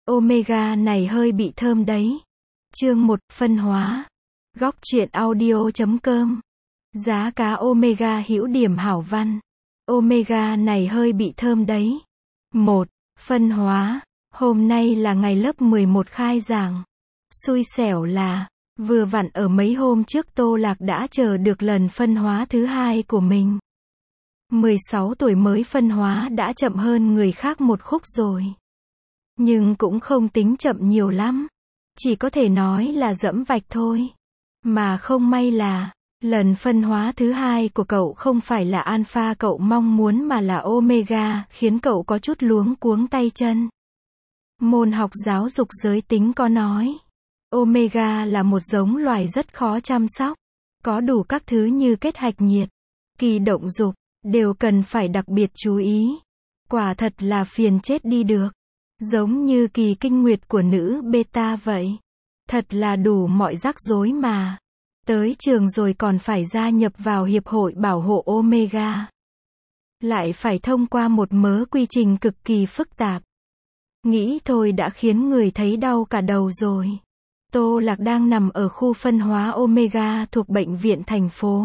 Omega này hơi bị thơm đấy. Chương 1, phân hóa. Góc truyện audio.com. Giá cá Omega hữu điểm hảo văn. Omega này hơi bị thơm đấy. 1. Phân hóa. Hôm nay là ngày lớp 11 khai giảng. Xui xẻo là, vừa vặn ở mấy hôm trước Tô Lạc đã chờ được lần phân hóa thứ hai của mình. 16 tuổi mới phân hóa đã chậm hơn người khác một khúc rồi. Nhưng cũng không tính chậm nhiều lắm. Chỉ có thể nói là dẫm vạch thôi. Mà không may là, lần phân hóa thứ hai của cậu không phải là alpha cậu mong muốn mà là omega, khiến cậu có chút luống cuống tay chân. Môn học giáo dục giới tính có nói, omega là một giống loài rất khó chăm sóc. Có đủ các thứ như kết hạch nhiệt, kỳ động dục, đều cần phải đặc biệt chú ý. Quả thật là phiền chết đi được. Giống như kỳ kinh nguyệt của nữ beta vậy. Thật là đủ mọi rắc rối mà. Tới trường rồi còn phải gia nhập vào Hiệp hội Bảo hộ Omega. Lại phải thông qua một mớ quy trình cực kỳ phức tạp. Nghĩ thôi đã khiến người thấy đau cả đầu rồi. Tô Lạc đang nằm ở khu phân hóa Omega thuộc bệnh viện thành phố.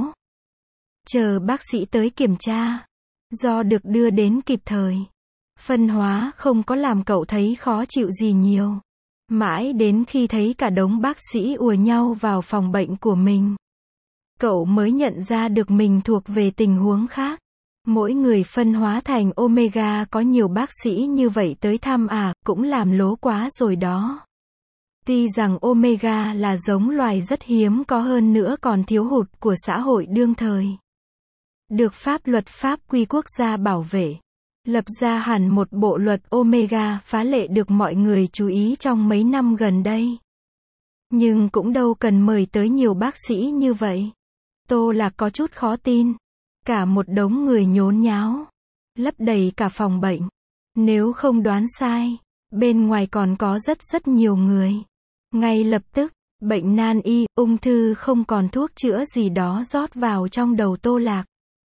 Chờ bác sĩ tới kiểm tra. Do được đưa đến kịp thời. Phân hóa không có làm cậu thấy khó chịu gì nhiều. Mãi đến khi thấy cả đống bác sĩ ùa nhau vào phòng bệnh của mình. Cậu mới nhận ra được mình thuộc về tình huống khác. Mỗi người phân hóa thành omega có nhiều bác sĩ như vậy tới thăm cũng làm lố quá rồi đó. Tuy rằng omega là giống loài rất hiếm có hơn nữa còn thiếu hụt của xã hội đương thời. Được pháp luật pháp quy quốc gia bảo vệ. Lập ra hẳn một bộ luật omega phá lệ được mọi người chú ý trong mấy năm gần đây. Nhưng cũng đâu cần mời tới nhiều bác sĩ như vậy. Tô Lạc có chút khó tin. Cả một đống người nhốn nháo. Lấp đầy cả phòng bệnh. Nếu không đoán sai, bên ngoài còn có rất nhiều người. Ngay lập tức, bệnh nan y, ung thư không còn thuốc chữa gì đó rót vào trong đầu Tô Lạc.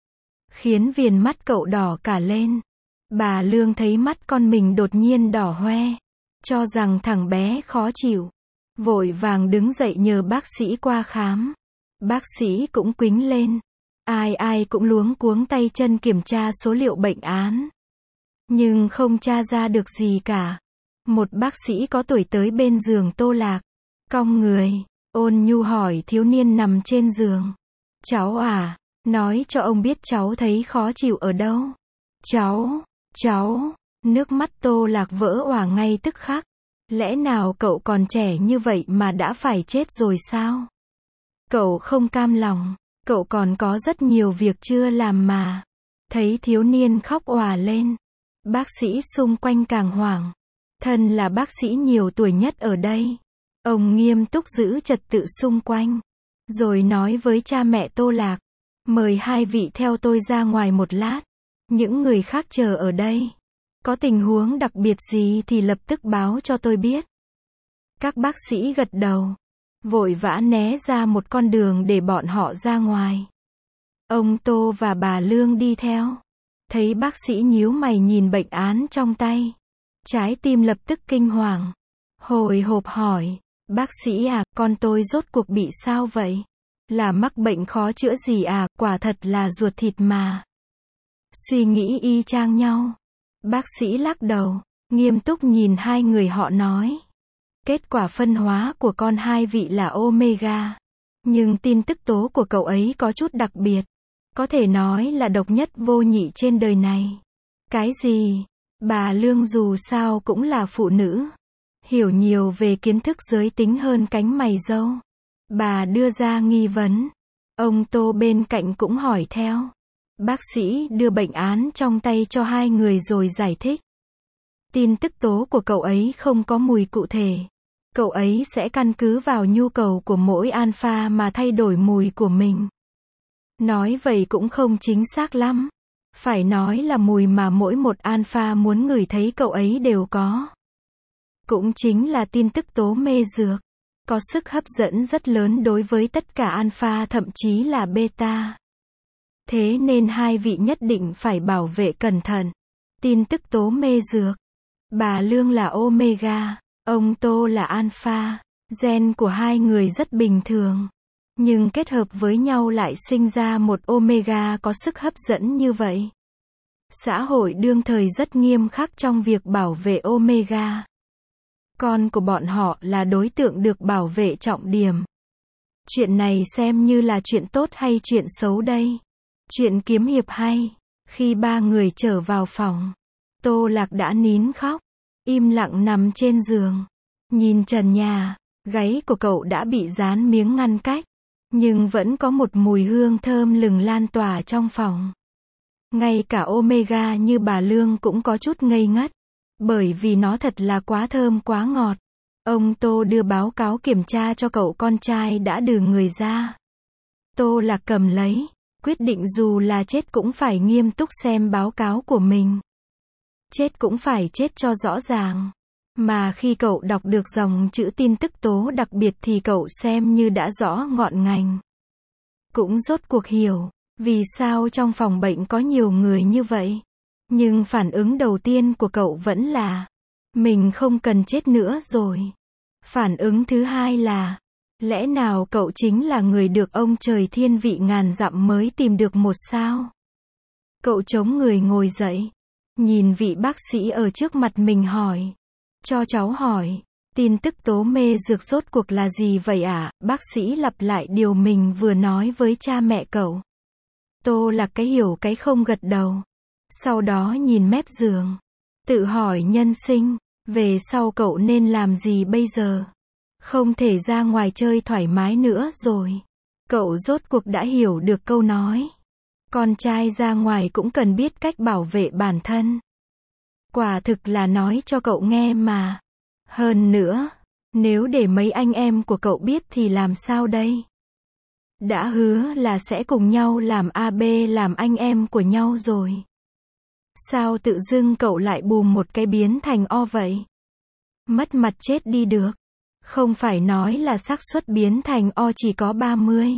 Khiến viền mắt cậu đỏ cả lên. Bà Lương thấy mắt con mình đột nhiên đỏ hoe. Cho rằng thằng bé khó chịu. Vội vàng đứng dậy nhờ bác sĩ qua khám. Bác sĩ cũng quĩnh lên. Ai cũng luống cuống tay chân kiểm tra số liệu bệnh án. Nhưng không tra ra được gì cả. Một bác sĩ có tuổi tới bên giường Tô Lạc. Cong người, ôn nhu hỏi thiếu niên nằm trên giường. Cháu nói cho ông biết cháu thấy khó chịu ở đâu. Cháu, nước mắt Tô Lạc vỡ òa ngay tức khắc. Lẽ nào cậu còn trẻ như vậy mà đã phải chết rồi sao? Cậu không cam lòng, cậu còn có rất nhiều việc chưa làm mà. Thấy thiếu niên khóc òa lên. Bác sĩ xung quanh càng hoảng. Thân là bác sĩ nhiều tuổi nhất ở đây. Ông nghiêm túc giữ trật tự xung quanh. Rồi nói với cha mẹ Tô Lạc. Mời hai vị theo tôi ra ngoài một lát. Những người khác chờ ở đây. Có tình huống đặc biệt gì thì lập tức báo cho tôi biết. Các bác sĩ gật đầu. Vội vã né ra một con đường để bọn họ ra ngoài. Ông Tô và bà Lương đi theo. Thấy bác sĩ nhíu mày nhìn bệnh án trong tay. Trái tim lập tức kinh hoàng. Hồi hộp hỏi. Bác sĩ con tôi rốt cuộc bị sao vậy? Là mắc bệnh khó chữa gì quả thật là ruột thịt mà. Suy nghĩ y chang nhau. Bác sĩ lắc đầu, nghiêm túc nhìn hai người họ nói. Kết quả phân hóa của con hai vị là omega. Nhưng tin tức tố của cậu ấy có chút đặc biệt. Có thể nói là độc nhất vô nhị trên đời này. Cái gì? Bà Lương dù sao cũng là phụ nữ. Hiểu nhiều về kiến thức giới tính hơn cánh mày râu. Bà đưa ra nghi vấn. Ông Tô bên cạnh cũng hỏi theo. Bác sĩ đưa bệnh án trong tay cho hai người rồi giải thích. Tin tức tố của cậu ấy không có mùi cụ thể. Cậu ấy sẽ căn cứ vào nhu cầu của mỗi alpha mà thay đổi mùi của mình. Nói vậy cũng không chính xác lắm. Phải nói là mùi mà mỗi một alpha muốn ngửi thấy cậu ấy đều có. Cũng chính là tin tức tố mê dược. Có sức hấp dẫn rất lớn đối với tất cả alpha thậm chí là beta. Thế nên hai vị nhất định phải bảo vệ cẩn thận. Tin tức tố mê dược. Bà Lương là Omega, ông Tô là Alpha. Gen của hai người rất bình thường, nhưng kết hợp với nhau lại sinh ra một Omega có sức hấp dẫn như vậy. Xã hội đương thời rất nghiêm khắc trong việc bảo vệ Omega. Con của bọn họ là đối tượng được bảo vệ trọng điểm. Chuyện này xem như là chuyện tốt hay chuyện xấu đây? Chuyện kiếm hiệp hay. Khi ba người trở vào phòng, Tô Lạc đã nín khóc, im lặng nằm trên giường. Nhìn trần nhà, gáy của cậu đã bị dán miếng ngăn cách, nhưng vẫn có một mùi hương thơm lừng lan tỏa trong phòng. Ngay cả Omega như bà Lương cũng có chút ngây ngất, bởi vì nó thật là quá thơm quá ngọt. Ông Tô đưa báo cáo kiểm tra cho cậu con trai đã đưa người ra. Tô Lạc cầm lấy, quyết định dù là chết cũng phải nghiêm túc xem báo cáo của mình. Chết cũng phải chết cho rõ ràng. Mà khi cậu đọc được dòng chữ tin tức tố đặc biệt thì cậu xem như đã rõ ngọn ngành. Cũng rốt cuộc hiểu, vì sao trong phòng bệnh có nhiều người như vậy. Nhưng phản ứng đầu tiên của cậu vẫn là, mình không cần chết nữa rồi. Phản ứng thứ hai là, lẽ nào cậu chính là người được ông trời thiên vị ngàn dặm mới tìm được một sao? Cậu chống người ngồi dậy, nhìn vị bác sĩ ở trước mặt mình hỏi. Cho cháu hỏi, tin tức tố mê dược rốt cuộc là gì vậy ạ? Bác sĩ lặp lại điều mình vừa nói với cha mẹ cậu. Tô Lạc cái hiểu cái không gật đầu. Sau đó nhìn mép giường, tự hỏi nhân sinh, về sau cậu nên làm gì bây giờ? Không thể ra ngoài chơi thoải mái nữa rồi. Cậu rốt cuộc đã hiểu được câu nói. Con trai ra ngoài cũng cần biết cách bảo vệ bản thân. Quả thực là nói cho cậu nghe mà. Hơn nữa, nếu để mấy anh em của cậu biết thì làm sao đây? Đã hứa là sẽ cùng nhau làm AB làm anh em của nhau rồi. Sao tự dưng cậu lại bùm một cái biến thành O vậy? Mất mặt chết đi được. Không phải nói là xác suất biến thành O chỉ có 30.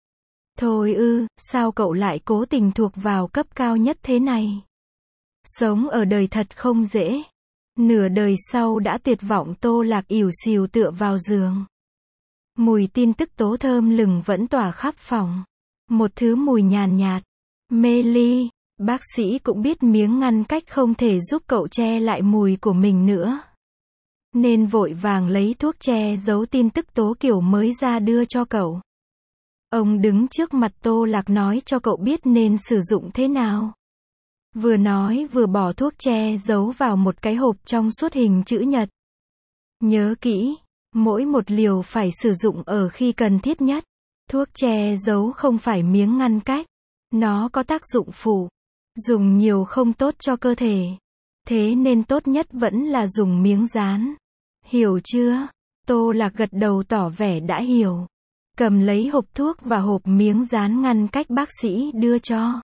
Thôi sao cậu lại cố tình thuộc vào cấp cao nhất thế này? Sống ở đời thật không dễ. Nửa đời sau đã tuyệt vọng. Tô Lạc ỉu xìu tựa vào giường. Mùi tin tức tố thơm lừng vẫn tỏa khắp phòng. Một thứ mùi nhàn nhạt, mê ly. Bác sĩ cũng biết miếng ngăn cách không thể giúp cậu che lại mùi của mình nữa, nên vội vàng lấy thuốc che giấu tin tức tố kiểu mới ra đưa cho cậu. Ông đứng trước mặt Tô Lạc nói cho cậu biết nên sử dụng thế nào. Vừa nói vừa bỏ thuốc che giấu vào một cái hộp trong suốt hình chữ nhật. Nhớ kỹ, mỗi một liều phải sử dụng ở khi cần thiết nhất. Thuốc che giấu không phải miếng ngăn cách. Nó có tác dụng phụ. Dùng nhiều không tốt cho cơ thể. Thế nên tốt nhất vẫn là dùng miếng dán. Hiểu chưa? Tô Lạc gật đầu tỏ vẻ đã hiểu. Cầm lấy hộp thuốc và hộp miếng dán ngăn cách bác sĩ đưa cho.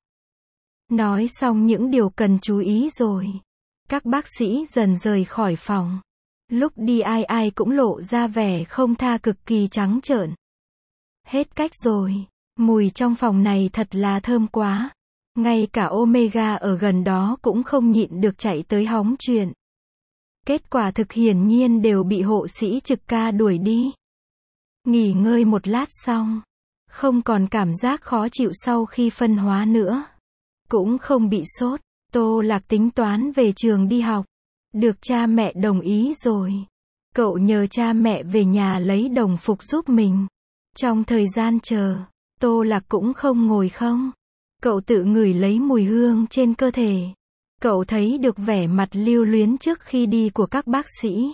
Nói xong những điều cần chú ý rồi, các bác sĩ dần rời khỏi phòng. Lúc đi ai ai cũng lộ ra vẻ không tha cực kỳ trắng trợn. Hết cách rồi. Mùi trong phòng này thật là thơm quá. Ngay cả Omega ở gần đó cũng không nhịn được chạy tới hóng chuyện. Kết quả thực hiển nhiên đều bị hộ sĩ trực ca đuổi đi. Nghỉ ngơi một lát xong, không còn cảm giác khó chịu sau khi phân hóa nữa. Cũng không bị sốt. Tô Lạc tính toán về trường đi học. Được cha mẹ đồng ý rồi. Cậu nhờ cha mẹ về nhà lấy đồng phục giúp mình. Trong thời gian chờ, Tô Lạc cũng không ngồi không. Cậu tự ngửi lấy mùi hương trên cơ thể. Cậu thấy được vẻ mặt lưu luyến trước khi đi của các bác sĩ.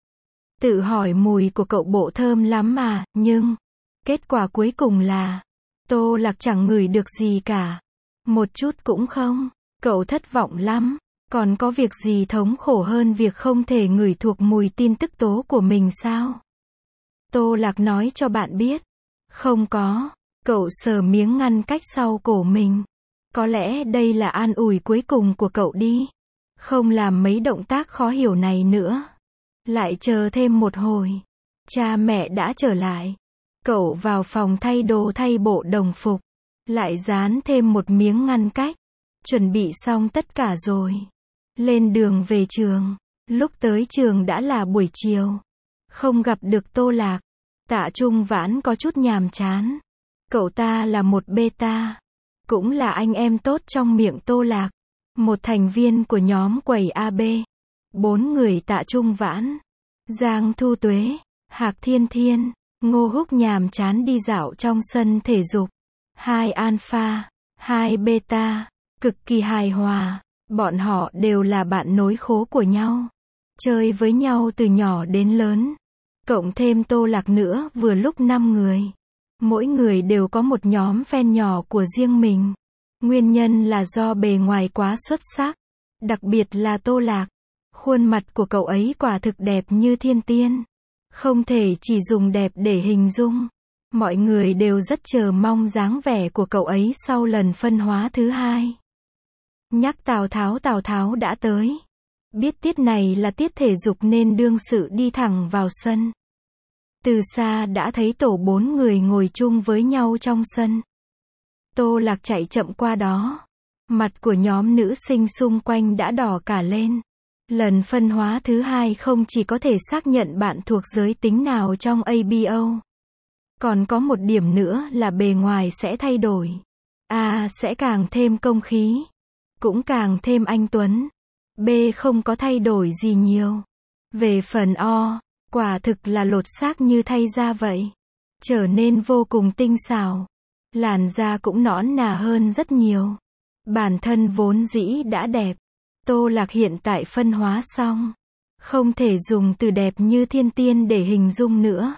Tự hỏi mùi của cậu bộ thơm lắm mà, nhưng kết quả cuối cùng là Tô Lạc chẳng ngửi được gì cả. Một chút cũng không. Cậu thất vọng lắm. Còn có việc gì thống khổ hơn việc không thể ngửi thuộc mùi tin tức tố của mình sao? Tô Lạc nói cho bạn biết. Không có. Cậu sờ miếng ngăn cách sau cổ mình. Có lẽ đây là an ủi cuối cùng của cậu đi. Không làm mấy động tác khó hiểu này nữa. Lại chờ thêm một hồi. Cha mẹ đã trở lại. Cậu vào phòng thay đồ thay bộ đồng phục. Lại dán thêm một miếng ngăn cách. Chuẩn bị xong tất cả rồi. Lên đường về trường. Lúc tới trường đã là buổi chiều. Không gặp được Tô Lạc. Tạ Trung Vãn có chút nhàm chán. Cậu ta là một beta. Cũng là anh em tốt trong miệng Tô Lạc. Một thành viên của nhóm quẩy AB. 4 người Tạ Trung Vãn, Giang Thu Tuế, Hạc Thiên Thiên, Ngô Húc nhàm chán đi dạo trong sân thể dục. 2 alpha, 2 beta, cực kỳ hài hòa. Bọn họ đều là bạn nối khố của nhau. Chơi với nhau từ nhỏ đến lớn. Cộng thêm Tô Lạc nữa vừa lúc 5 người. Mỗi người đều có một nhóm fan nhỏ của riêng mình. Nguyên nhân là do bề ngoài quá xuất sắc. Đặc biệt là Tô Lạc. Khuôn mặt của cậu ấy quả thực đẹp như thiên tiên. Không thể chỉ dùng đẹp để hình dung. Mọi người đều rất chờ mong dáng vẻ của cậu ấy sau lần phân hóa thứ 2. Nhắc Tào Tháo đã tới. Biết tiết này là tiết thể dục nên đương sự đi thẳng vào sân. Từ xa đã thấy tổ 4 người ngồi chung với nhau trong sân. Tô Lạc chạy chậm qua đó. Mặt của nhóm nữ sinh xung quanh đã đỏ cả lên. Lần phân hóa thứ 2 không chỉ có thể xác nhận bạn thuộc giới tính nào trong ABO. Còn có một điểm nữa là bề ngoài sẽ thay đổi. A sẽ càng thêm công khí. Cũng càng thêm anh tuấn. B không có thay đổi gì nhiều. Về phần O, quả thực là lột xác như thay da vậy. Trở nên vô cùng tinh xảo. Làn da cũng nõn nà hơn rất nhiều. Bản thân vốn dĩ đã đẹp. Tô Lạc hiện tại phân hóa xong. Không thể dùng từ đẹp như thiên tiên để hình dung nữa.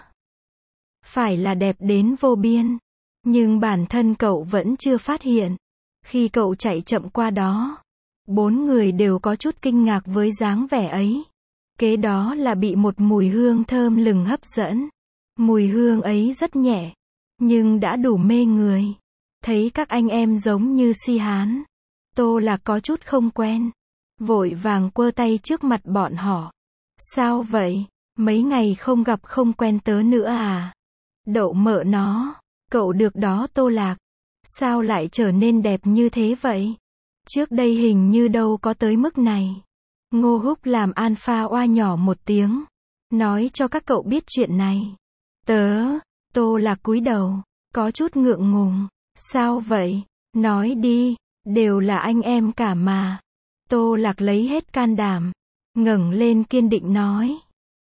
Phải là đẹp đến vô biên. Nhưng bản thân cậu vẫn chưa phát hiện. Khi cậu chạy chậm qua đó. 4 người đều có chút kinh ngạc với dáng vẻ ấy. Kế đó là bị một mùi hương thơm lừng hấp dẫn. Mùi hương ấy rất nhẹ. Nhưng đã đủ mê người. Thấy các anh em giống như si hán. Tô Lạc có chút không quen. Vội vàng quơ tay trước mặt bọn họ. Sao vậy? Mấy ngày không gặp không quen tớ nữa à? Đậu mợ nó. Cậu được đó Tô Lạc. Sao lại trở nên đẹp như thế vậy? Trước đây hình như đâu có tới mức này. Ngô Húc làm alpha oa nhỏ một tiếng. Nói cho các cậu biết chuyện này. Tô Lạc cúi đầu. Có chút ngượng ngùng. Sao vậy? Nói đi. Đều là anh em cả mà. Tô Lạc lấy hết can đảm. Ngẩng lên kiên định nói.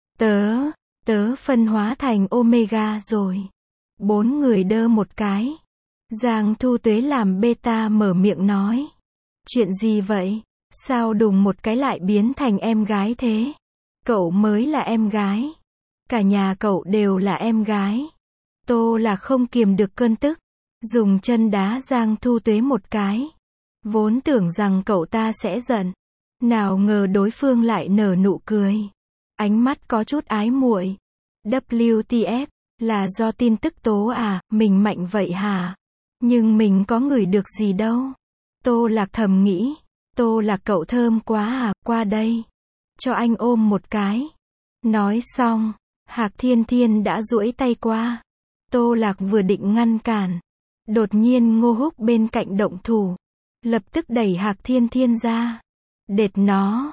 Tớ phân hóa thành Omega rồi. 4 người đơ một cái. Giang Thu Tuế làm beta mở miệng nói. Chuyện gì vậy? Sao đùng một cái lại biến thành em gái thế? Cậu mới là em gái. Cả nhà cậu đều là em gái. Tô Lạc không kiềm được cơn tức. Dùng chân đá Giang Thu Tuế một cái. Vốn tưởng rằng cậu ta sẽ giận. Nào ngờ đối phương lại nở nụ cười. Ánh mắt có chút ái muội. WTF, là do tin tức tố à, mình mạnh vậy hả? Nhưng mình có ngửi được gì đâu. Tô Lạc thầm nghĩ. Tô Lạc cậu thơm quá à, qua đây. Cho anh ôm một cái. Nói xong, Hạc Thiên Thiên đã duỗi tay qua. Tô Lạc vừa định ngăn cản. Đột nhiên Ngô Húc bên cạnh động thủ. Lập tức đẩy Hạc Thiên Thiên ra. Đệt nó,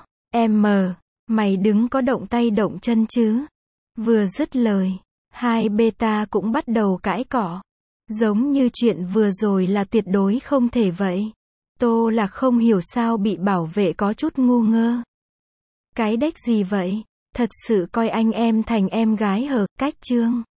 mày đứng có động tay động chân chứ? Vừa dứt lời, 2 beta cũng bắt đầu cãi cọ. Giống như chuyện vừa rồi là tuyệt đối không thể vậy. Tô Lạc không hiểu sao bị bảo vệ có chút ngu ngơ. Cái đếch gì vậy? Thật sự coi anh em thành em gái hở, cách chương.